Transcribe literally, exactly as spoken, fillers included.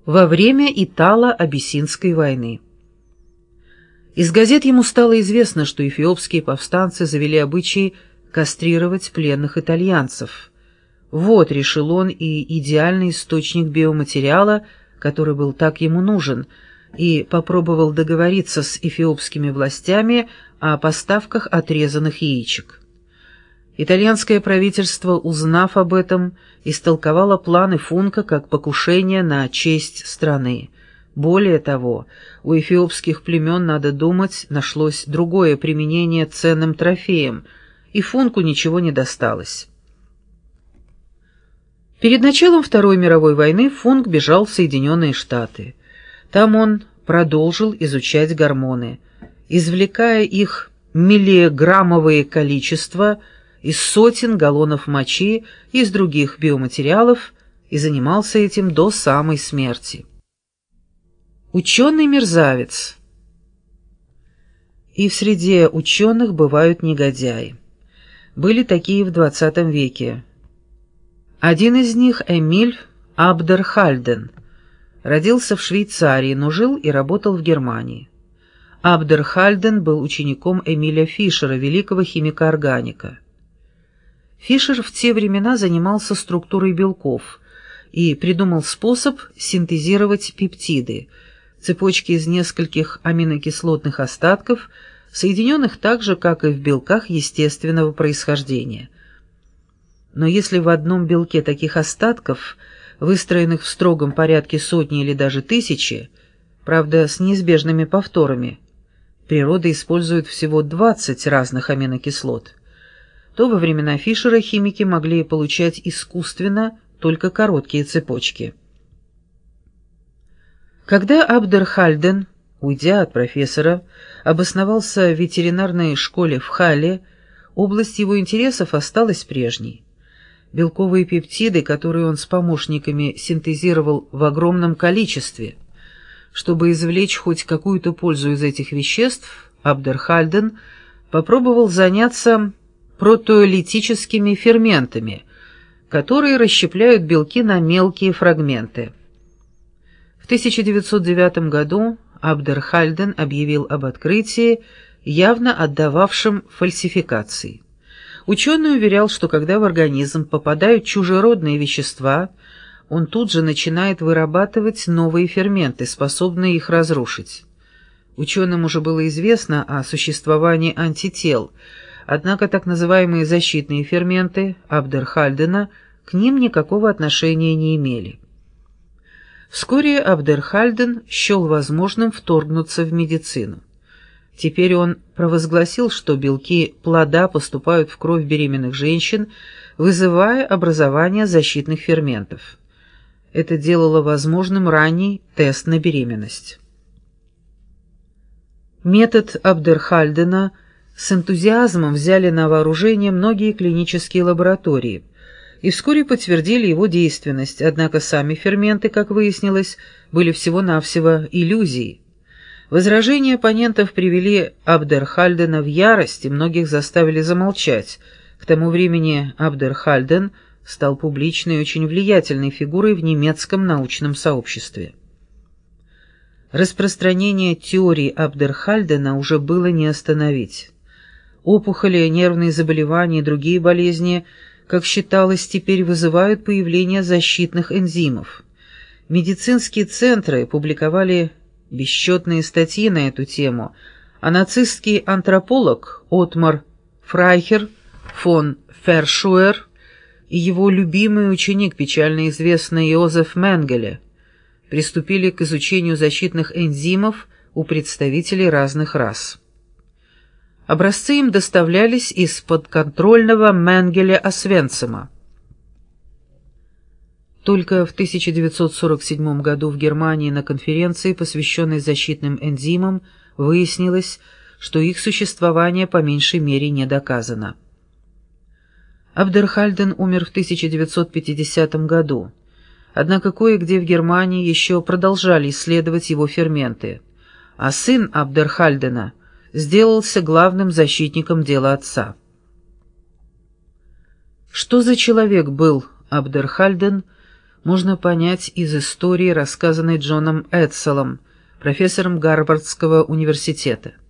во время Итало-Абиссинской войны. Из газет ему стало известно, что эфиопские повстанцы завели обычай кастрировать пленных итальянцев. Вот, решил он, и идеальный источник биоматериала, который был так ему нужен, и попробовал договориться с эфиопскими властями о поставках отрезанных яичек. Итальянское правительство, узнав об этом, истолковало планы Функа как покушение на честь страны. Более того, у эфиопских племен, надо думать, нашлось другое применение ценным трофеям, и Функу ничего не досталось. Перед началом Второй мировой войны Функ бежал в Соединенные Штаты. Там он продолжил изучать гормоны, извлекая их миллиграммовые количества из сотен галлонов мочи и из других биоматериалов, и занимался этим до самой смерти. Ученый-мерзавец. И в среде ученых бывают негодяи. Были такие в двадцатом веке. Один из них, Эмиль Абдерхальден, родился в Швейцарии, но жил и работал в Германии. Абдерхальден был учеником Эмиля Фишера, великого химика-органика. Фишер в те времена занимался структурой белков и придумал способ синтезировать пептиды, цепочки из нескольких аминокислотных остатков, соединенных так же, как и в белках естественного происхождения. Но если в одном белке таких остатков, выстроенных в строгом порядке сотни или даже тысячи, правда, с неизбежными повторами, природа использует всего двадцать разных аминокислот, то во времена Фишера химики могли получать искусственно только короткие цепочки. Когда Абдерхальден, уйдя от профессора, обосновался в ветеринарной школе в Халле, область его интересов осталась прежней. Белковые пептиды, которые он с помощниками синтезировал в огромном количестве. Чтобы извлечь хоть какую-то пользу из этих веществ, Абдерхальден попробовал заняться протеолитическими ферментами, которые расщепляют белки на мелкие фрагменты. В тысяча девятьсот девятом году Абдерхальден объявил об открытии, явно отдававшем фальсификации. Ученый уверял, что когда в организм попадают чужеродные вещества, он тут же начинает вырабатывать новые ферменты, способные их разрушить. Ученым уже было известно о существовании антител, однако так называемые защитные ферменты Абдерхальдена к ним никакого отношения не имели. Вскоре Абдерхальден счел возможным вторгнуться в медицину. Теперь он провозгласил, что белки плода поступают в кровь беременных женщин, вызывая образование защитных ферментов. Это делало возможным ранний тест на беременность. Метод Абдерхальдена с энтузиазмом взяли на вооружение многие клинические лаборатории и вскоре подтвердили его действенность, однако сами ферменты, как выяснилось, были всего-навсего иллюзией. Возражения оппонентов привели Абдерхальдена в ярость и многих заставили замолчать. К тому времени Абдерхальден стал публичной и очень влиятельной фигурой в немецком научном сообществе. Распространение теории Абдерхальдена уже было не остановить. Опухоли, нервные заболевания и другие болезни, как считалось, теперь вызывают появление защитных энзимов. Медицинские центры публиковали бесчетные статьи на эту тему, а нацистский антрополог Отмар Фрайхер фон Фершуэр и его любимый ученик, печально известный Йозеф Менгеле, приступили к изучению защитных энзимов у представителей разных рас. Образцы им доставлялись из подконтрольного Менгеле Освенцима. Только в тысяча девятьсот сорок седьмом году в Германии на конференции, посвященной защитным энзимам, выяснилось, что их существование по меньшей мере не доказано. Абдерхальден умер в тысяча девятьсот пятидесятом году, однако кое-где в Германии еще продолжали исследовать его ферменты, а сын Абдерхальдена сделался главным защитником дела отца. Что за человек был Абдерхальден, можно понять из истории, рассказанной Джоном Эдселом, профессором Гарвардского университета.